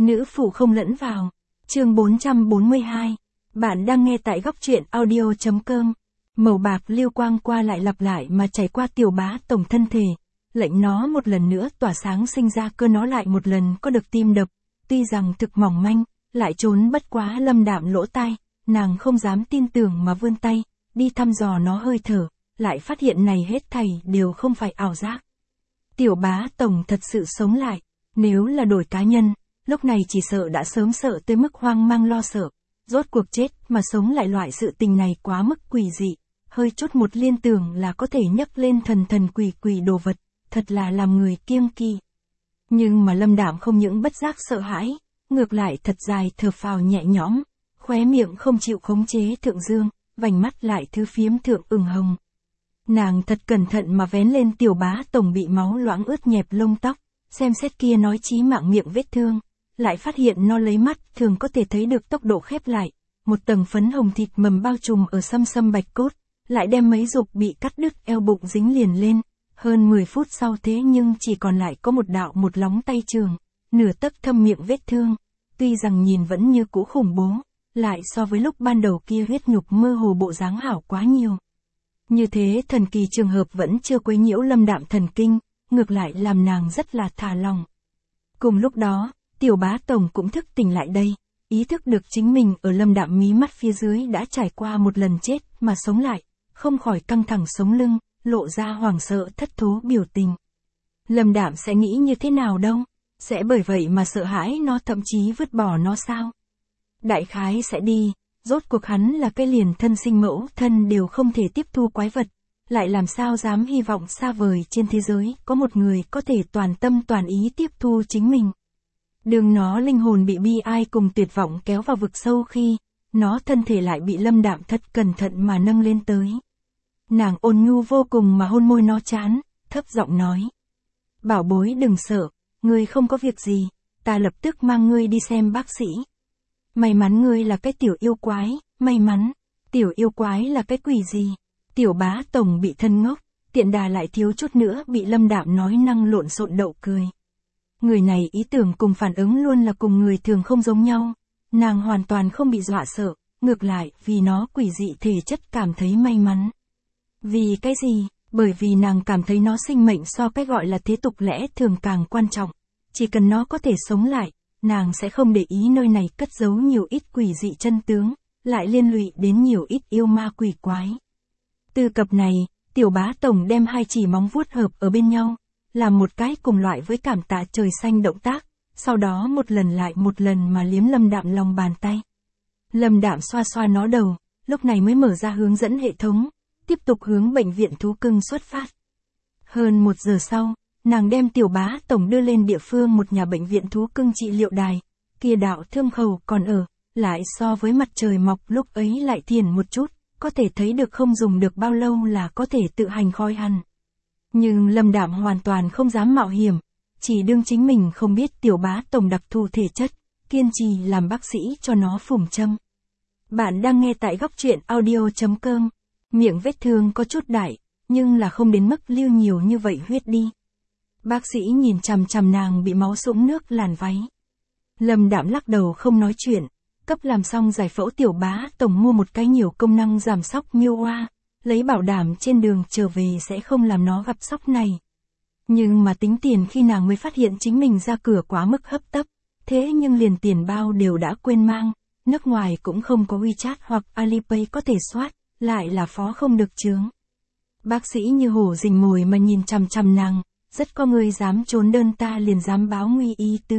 Nữ phụ không lẫn vào. Chương 442. Bạn đang nghe tại góc truyện audio.com. Màu bạc lưu quang qua lại lặp lại mà chảy qua Tiểu Bá Tổng thân thể, lệnh nó một lần nữa tỏa sáng, sinh ra cơ nó lại một lần có được tim đập, tuy rằng thực mỏng manh, lại trốn bất quá Lâm Đạm lỗ tai, nàng không dám tin tưởng mà vươn tay, đi thăm dò nó hơi thở, lại phát hiện này hết thảy đều không phải ảo giác. Tiểu Bá Tổng thật sự sống lại, nếu là đổi cá nhân, lúc này chỉ sợ đã sớm sợ tới mức hoang mang lo sợ, rốt cuộc chết mà sống lại, loại sự tình này quá mức quỷ dị, hơi chút một liên tưởng là có thể nhấc lên thần quỷ đồ vật, thật là làm người kiêng kỵ. Nhưng mà Lâm Đạm không những bất giác sợ hãi, ngược lại thật dài thở phào nhẹ nhõm, khóe miệng không chịu khống chế thượng dương, vành mắt lại thứ phiếm thượng ửng hồng. Nàng thật cẩn thận mà vén lên Tiểu Bá Tổng bị máu loãng ướt nhẹp lông tóc, xem xét kia nói chí mạng miệng vết thương, lại phát hiện nó lấy mắt thường có thể thấy được tốc độ khép lại, một tầng phấn hồng thịt mầm bao trùm ở xâm bạch cốt, lại đem mấy dục bị cắt đứt eo bụng dính liền lên. Hơn 10 phút sau thế nhưng chỉ còn lại có một đạo một lóng tay trường, nửa tấc thâm miệng vết thương, tuy rằng nhìn vẫn như cũ khủng bố, lại so với lúc ban đầu kia huyết nhục mơ hồ bộ dáng hảo quá nhiều. Như thế thần kỳ trường hợp vẫn chưa quấy nhiễu Lâm Đạm thần kinh, ngược lại làm nàng rất là thả lòng. Cùng lúc đó, Tiểu Bá Tổng cũng thức tỉnh lại đây, ý thức được chính mình ở Lâm Đạm mí mắt phía dưới đã trải qua một lần chết mà sống lại, không khỏi căng thẳng sống lưng, lộ ra hoảng sợ thất thố biểu tình. Lâm Đạm sẽ nghĩ như thế nào đâu? Sẽ bởi vậy mà sợ hãi nó, thậm chí vứt bỏ nó sao? Đại khái sẽ đi, rốt cuộc hắn là cái liền thân sinh mẫu thân đều không thể tiếp thu quái vật, lại làm sao dám hy vọng xa vời trên thế giới có một người có thể toàn tâm toàn ý tiếp thu chính mình. Đường nó linh hồn bị bi ai cùng tuyệt vọng kéo vào vực sâu khi, nó thân thể lại bị Lâm Đạm thật cẩn thận mà nâng lên tới. Nàng ôn nhu vô cùng mà hôn môi nó trán, thấp giọng nói. Bảo bối đừng sợ, ngươi không có việc gì, ta lập tức mang ngươi đi xem bác sĩ. May mắn ngươi là cái tiểu yêu quái, may mắn, tiểu yêu quái là cái quỷ gì? Tiểu Bá Tổng bị thân ngốc, tiện đà lại thiếu chút nữa bị Lâm Đạm nói năng lộn xộn đậu cười. Người này ý tưởng cùng phản ứng luôn là cùng người thường không giống nhau, nàng hoàn toàn không bị dọa sợ, ngược lại vì nó quỷ dị thể chất cảm thấy may mắn. Vì cái gì? Bởi vì nàng cảm thấy nó sinh mệnh so cái gọi là thế tục lẽ thường càng quan trọng, chỉ cần nó có thể sống lại, nàng sẽ không để ý nơi này cất giấu nhiều ít quỷ dị chân tướng, lại liên lụy đến nhiều ít yêu ma quỷ quái. Từ cập này, Tiểu Bá Tổng đem hai chỉ móng vuốt hợp ở bên nhau, làm một cái cùng loại với cảm tạ trời xanh động tác, sau đó một lần lại một lần mà liếm Lâm Đạm lòng bàn tay. Lâm Đạm xoa xoa nó đầu, lúc này mới mở ra hướng dẫn hệ thống, tiếp tục hướng bệnh viện thú cưng xuất phát. Hơn 1 giờ sau, nàng đem Tiểu Bá Tổng đưa lên địa phương một nhà bệnh viện thú cưng trị liệu đài, kia đạo thương khẩu còn ở, lại so với mặt trời mọc lúc ấy lại thiền một chút, có thể thấy được không dùng được bao lâu là có thể tự hành khôi hẳn. Nhưng Lâm Đạm hoàn toàn không dám mạo hiểm, chỉ đương chính mình không biết Tiểu Bá Tổng đặc thù thể chất, kiên trì làm bác sĩ cho nó phủng châm. Bạn đang nghe tại góc truyện audio.com. Miệng vết thương có chút đại, nhưng là không đến mức lưu nhiều như vậy huyết đi. Bác sĩ nhìn chằm chằm nàng bị máu sũng nước làn váy. Lâm Đạm lắc đầu không nói chuyện, cấp làm xong giải phẫu Tiểu Bá Tổng mua một cái nhiều công năng giảm sóc miêu hoa, lấy bảo đảm trên đường trở về sẽ không làm nó gặp sốc này. Nhưng mà tính tiền khi nàng mới phát hiện chính mình ra cửa quá mức hấp tấp, thế nhưng liền tiền bao đều đã quên mang, nước ngoài cũng không có WeChat hoặc Alipay có thể soát, lại là phó không được chướng. Bác sĩ như hổ rình mồi mà nhìn chằm chằm nàng, rất có người dám trốn đơn ta liền dám báo nguy y tứ.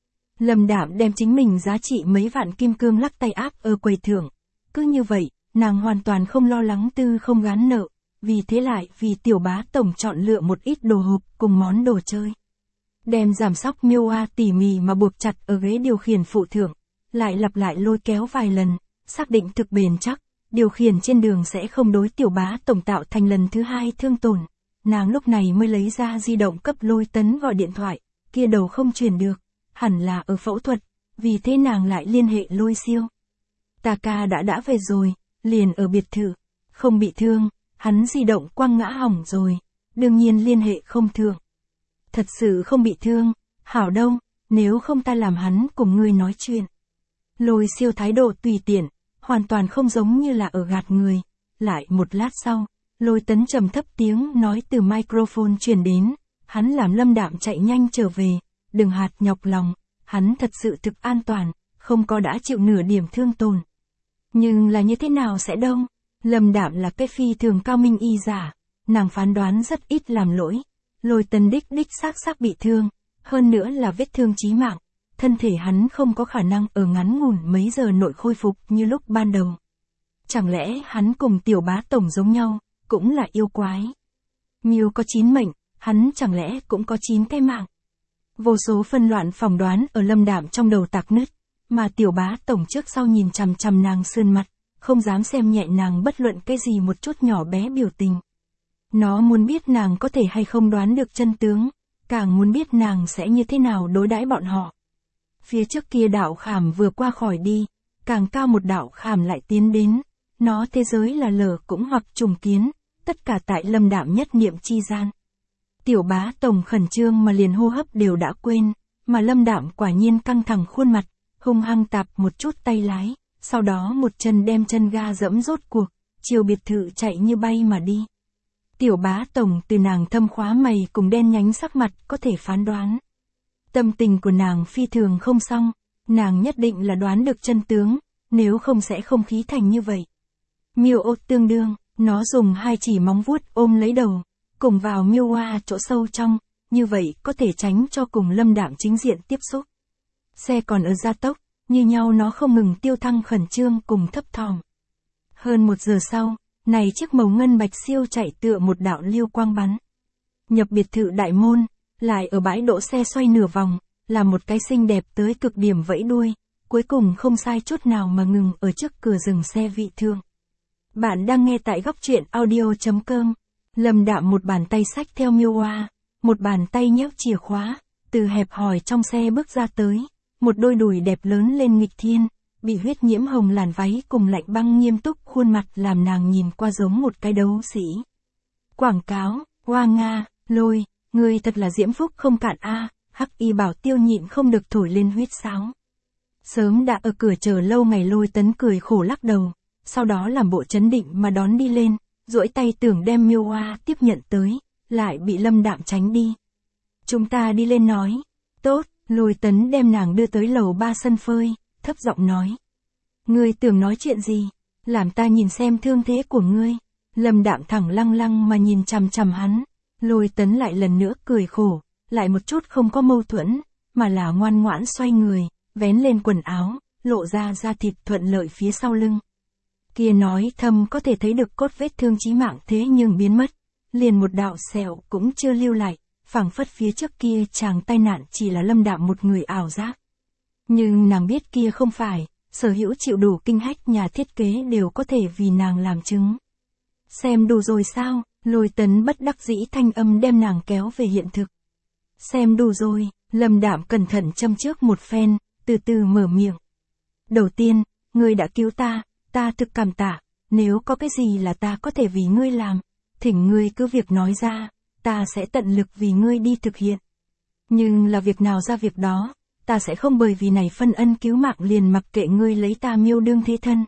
Lâm Đạm đem chính mình giá trị mấy vạn kim cương lắc tay áp ở quầy thưởng. Cứ như vậy, nàng hoàn toàn không lo lắng tư không gán nợ, vì thế lại vì Tiểu Bá Tổng chọn lựa một ít đồ hộp cùng món đồ chơi. Đem giảm sóc miêu hoa tỉ mỉ mà buộc chặt ở ghế điều khiển phụ thưởng, lại lặp lại lôi kéo vài lần, xác định thực bền chắc, điều khiển trên đường sẽ không đối Tiểu Bá Tổng tạo thành lần thứ hai thương tổn. Nàng lúc này mới lấy ra di động cấp Lôi Tấn gọi điện thoại, kia đầu không truyền được, hẳn là ở phẫu thuật, vì thế nàng lại liên hệ Lôi Siêu. Ta ca đã về rồi, liền ở biệt thự, không bị thương, hắn di động quăng ngã hỏng rồi, đương nhiên liên hệ không thượng. Thật sự không bị thương, hảo đâu, nếu không ta làm hắn cùng ngươi nói chuyện. Lôi Siêu thái độ tùy tiện, hoàn toàn không giống như là ở gạt người. Lại một lát sau, Lôi Tấn trầm thấp tiếng nói từ microphone truyền đến, hắn làm Lâm Đạm chạy nhanh trở về, đừng hạt nhọc lòng, hắn thật sự thực an toàn, không có đã chịu nửa điểm thương tổn. Nhưng là như thế nào sẽ đâu? Lâm Đạm là cái phi thường cao minh y giả, nàng phán đoán rất ít làm lỗi. Lôi Tấn đích xác bị thương, hơn nữa là vết thương chí mạng, thân thể hắn không có khả năng ở ngắn ngủn mấy giờ nội khôi phục như lúc ban đầu. Chẳng lẽ hắn cùng Tiểu Bá Tổng giống nhau, cũng là yêu quái? Miêu có 9 mệnh, hắn chẳng lẽ cũng có 9 cái mạng? Vô số phân loạn phỏng đoán ở Lâm Đạm trong đầu tạc nứt, mà Tiểu Bá Tổng trước sau nhìn chằm chằm nàng sườn mặt, không dám xem nhẹ nàng bất luận cái gì một chút nhỏ bé biểu tình. Nó muốn biết nàng có thể hay không đoán được chân tướng, càng muốn biết nàng sẽ như thế nào đối đãi bọn họ. Phía trước kia đạo khảm vừa qua khỏi đi, càng cao một đạo khảm lại tiến đến, nó thế giới là lở cũng hoặc trùng kiến, tất cả tại Lâm Đạm nhất niệm chi gian. Tiểu Bá Tổng khẩn trương mà liền hô hấp đều đã quên, mà Lâm Đạm quả nhiên căng thẳng khuôn mặt, hung hăng tạp một chút tay lái, sau đó một chân đem chân ga dẫm rốt cuộc, chiều biệt thự chạy như bay mà đi. Tiểu Bá Tổng từ nàng thâm khóa mày cùng đen nhánh sắc mặt có thể phán đoán. Tâm tình của nàng phi thường không xong, nàng nhất định là đoán được chân tướng, nếu không sẽ không khí thành như vậy. Miêu ô tương đương, nó dùng hai chỉ móng vuốt ôm lấy đầu, cùng vào miêu hoa chỗ sâu trong, như vậy có thể tránh cho cùng Lâm Đạm chính diện tiếp xúc. Xe còn ở gia tốc, như nhau nó không ngừng tiêu thăng khẩn trương cùng thấp thỏm. Hơn 1 giờ sau, này chiếc màu ngân bạch siêu chạy tựa một đạo liêu quang bắn. Nhập biệt thự đại môn, lại ở bãi đỗ xe xoay nửa vòng, là một cái xinh đẹp tới cực điểm vẫy đuôi, cuối cùng không sai chút nào mà ngừng ở trước cửa dừng xe vị thương. Bạn đang nghe tại góc truyện audio.com. Lâm Đạm một bàn tay xách theo miêu hoa, một bàn tay nhấc chìa khóa, từ hẹp hòi trong xe bước ra tới, một đôi đùi đẹp lớn lên nghịch thiên, bị huyết nhiễm hồng làn váy cùng lạnh băng nghiêm túc khuôn mặt làm nàng nhìn qua giống một cái đấu sĩ. Quảng cáo, hoa Nga, Lôi, người thật là diễm phúc không cạn a. Hắc Y Bảo Tiêu nhịn không được thổi lên huyết sáo. Sớm đã ở cửa chờ lâu ngày Lôi Tấn cười khổ lắc đầu, sau đó làm bộ chấn định mà đón đi lên, duỗi tay tưởng đem miêu hoa tiếp nhận tới, lại bị Lâm Đạm tránh đi. Chúng ta đi lên nói. Tốt, Lôi Tấn đem nàng đưa tới lầu 3 sân phơi, thấp giọng nói. Ngươi tưởng nói chuyện gì? Làm ta nhìn xem thương thế của ngươi. Lâm Đạm thẳng lăng mà nhìn chằm chằm hắn. Lôi Tấn lại lần nữa cười khổ, lại một chút không có mâu thuẫn, mà là ngoan ngoãn xoay người, vén lên quần áo, lộ ra da thịt thuận lợi phía sau lưng. Kia nói thầm có thể thấy được cốt vết thương chí mạng thế nhưng biến mất, liền một đạo sẹo cũng chưa lưu lại, phảng phất phía trước kia chàng tai nạn chỉ là Lâm Đạm một người ảo giác. Nhưng nàng biết kia không phải, sở hữu chịu đủ kinh hách nhà thiết kế đều có thể vì nàng làm chứng. Xem đủ rồi sao? Lôi Tấn bất đắc dĩ thanh âm đem nàng kéo về hiện thực. Xem đủ rồi, Lâm Đạm cẩn thận châm trước một phen, từ từ mở miệng. Đầu tiên, ngươi đã cứu ta thực cảm tạ, nếu có cái gì là ta có thể vì ngươi làm, thỉnh ngươi cứ việc nói ra, ta sẽ tận lực vì ngươi đi thực hiện. Nhưng là việc nào ra việc đó, ta sẽ không bởi vì này phân ân cứu mạng liền mặc kệ ngươi lấy ta miêu đương thế thân.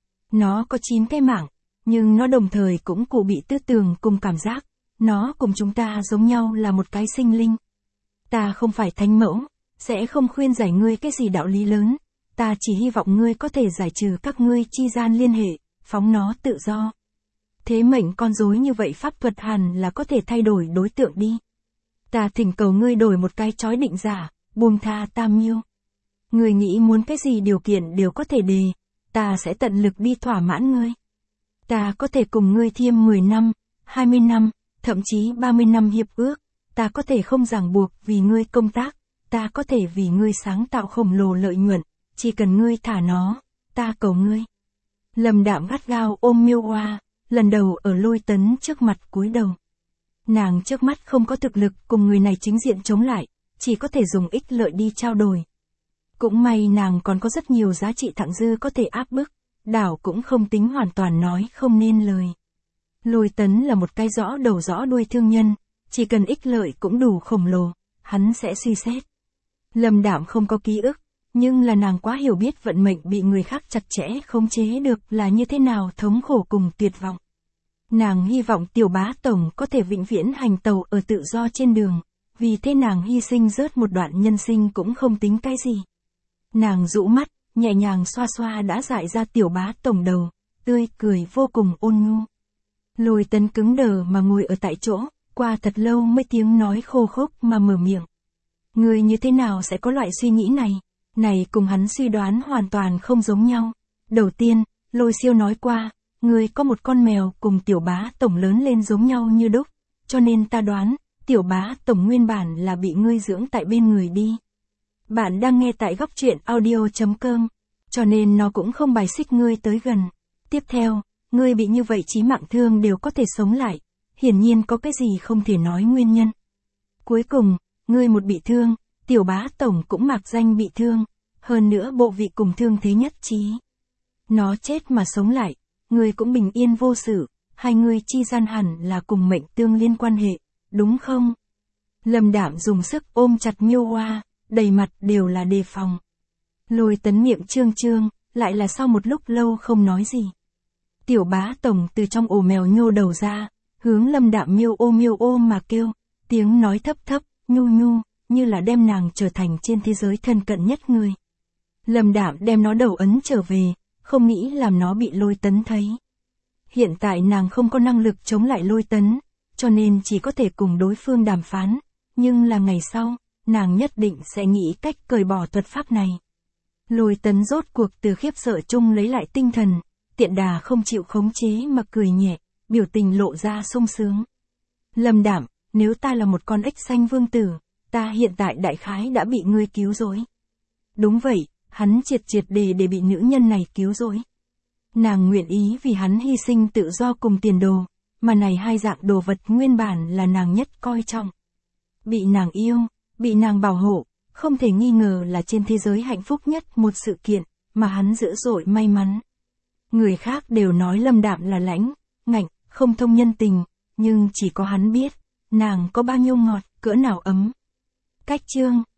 Nó có 9 cái mạng, nhưng nó đồng thời cũng cụ bị tư tưởng cùng cảm giác, nó cùng chúng ta giống nhau là một cái sinh linh. Ta không phải thánh mẫu, sẽ không khuyên giải ngươi cái gì đạo lý lớn, ta chỉ hy vọng ngươi có thể giải trừ các ngươi chi gian liên hệ, phóng nó tự do. Thế mệnh con rối như vậy pháp thuật hẳn là có thể thay đổi đối tượng đi. Ta thỉnh cầu ngươi đổi một cái trói định giả, buông tha ta miêu. Ngươi nghĩ muốn cái gì điều kiện đều có thể đề, ta sẽ tận lực đi thỏa mãn ngươi. Ta có thể cùng ngươi thiêm 10 năm, 20 năm, thậm chí 30 năm hiệp ước, ta có thể không ràng buộc vì ngươi công tác, ta có thể vì ngươi sáng tạo khổng lồ lợi nhuận, chỉ cần ngươi thả nó, ta cầu ngươi. Lâm Đạm gắt gao ôm miêu hoa, lần đầu ở Lôi Tấn trước mặt cúi đầu. Nàng trước mắt không có thực lực cùng người này chính diện chống lại, chỉ có thể dùng ích lợi đi trao đổi. Cũng may nàng còn có rất nhiều giá trị thặng dư có thể áp bức, đảo cũng không tính hoàn toàn nói không nên lời. Lôi Tấn là một cái rõ đầu rõ đuôi thương nhân, chỉ cần ích lợi cũng đủ khổng lồ, hắn sẽ suy xét. Lâm Đạm không có ký ức, nhưng là nàng quá hiểu biết vận mệnh bị người khác chặt chẽ khống chế được là như thế nào thống khổ cùng tuyệt vọng. Nàng hy vọng Tiểu Bá Tổng có thể vĩnh viễn hành tàu ở tự do trên đường, vì thế nàng hy sinh rớt một đoạn nhân sinh cũng không tính cái gì. Nàng rũ mắt, nhẹ nhàng xoa xoa đã dại ra Tiểu Bá Tổng đầu, tươi cười vô cùng ôn nhu. Lôi Tấn cứng đờ mà ngồi ở tại chỗ, qua thật lâu mới tiếng nói khô khốc mà mở miệng. Ngươi như thế nào sẽ có loại suy nghĩ này? Này cùng hắn suy đoán hoàn toàn không giống nhau. Đầu tiên, Lôi Siêu nói qua, ngươi có một con mèo cùng Tiểu Bá Tổng lớn lên giống nhau như đúc, cho nên ta đoán, Tiểu Bá Tổng nguyên bản là bị ngươi dưỡng tại bên người đi. Bạn đang nghe tại góc truyện audio.com, cho nên nó cũng không bài xích ngươi tới gần. Tiếp theo, ngươi bị như vậy chí mạng thương đều có thể sống lại, hiển nhiên có cái gì không thể nói nguyên nhân. Cuối cùng, ngươi một bị thương, Tiểu Bá Tổng cũng mạc danh bị thương, hơn nữa bộ vị cùng thương thế nhất trí. Nó chết mà sống lại, ngươi cũng bình yên vô sự, hai ngươi chi gian hẳn là cùng mệnh tương liên quan hệ, đúng không? Lâm Đạm dùng sức ôm chặt Miêu Hoa, đầy mặt đều là đề phòng. Lôi Tấn miệng trương trương, lại là sau một lúc lâu không nói gì. Tiểu Bá Tổng từ trong ổ mèo nhô đầu ra, hướng Lâm Đạm miêu ô mà kêu, tiếng nói thấp thấp, nhu nhu, như là đem nàng trở thành trên thế giới thân cận nhất người. Lâm Đạm đem nó đầu ấn trở về, không nghĩ làm nó bị Lôi Tấn thấy. Hiện tại nàng không có năng lực chống lại Lôi Tấn, cho nên chỉ có thể cùng đối phương đàm phán, nhưng là ngày sau, nàng nhất định sẽ nghĩ cách cởi bỏ thuật pháp này. Lôi Tấn rốt cuộc từ khiếp sợ chung lấy lại tinh thần, tiện đà không chịu khống chế mà cười nhẹ, biểu tình lộ ra sung sướng. Lâm Đạm, nếu ta là một con ếch xanh vương tử, ta hiện tại đại khái đã bị ngươi cứu rồi. Đúng vậy, hắn triệt để bị nữ nhân này cứu rồi. Nàng nguyện ý vì hắn hy sinh tự do cùng tiền đồ, mà này hai dạng đồ vật nguyên bản là nàng nhất coi trọng. Bị nàng yêu, bị nàng bảo hộ, không thể nghi ngờ là trên thế giới hạnh phúc nhất một sự kiện, mà hắn dữ dội may mắn. Người khác đều nói Lâm Đạm là lãnh, ngạnh, không thông nhân tình, nhưng chỉ có hắn biết, nàng có bao nhiêu ngọt, cỡ nào ấm. Cách chương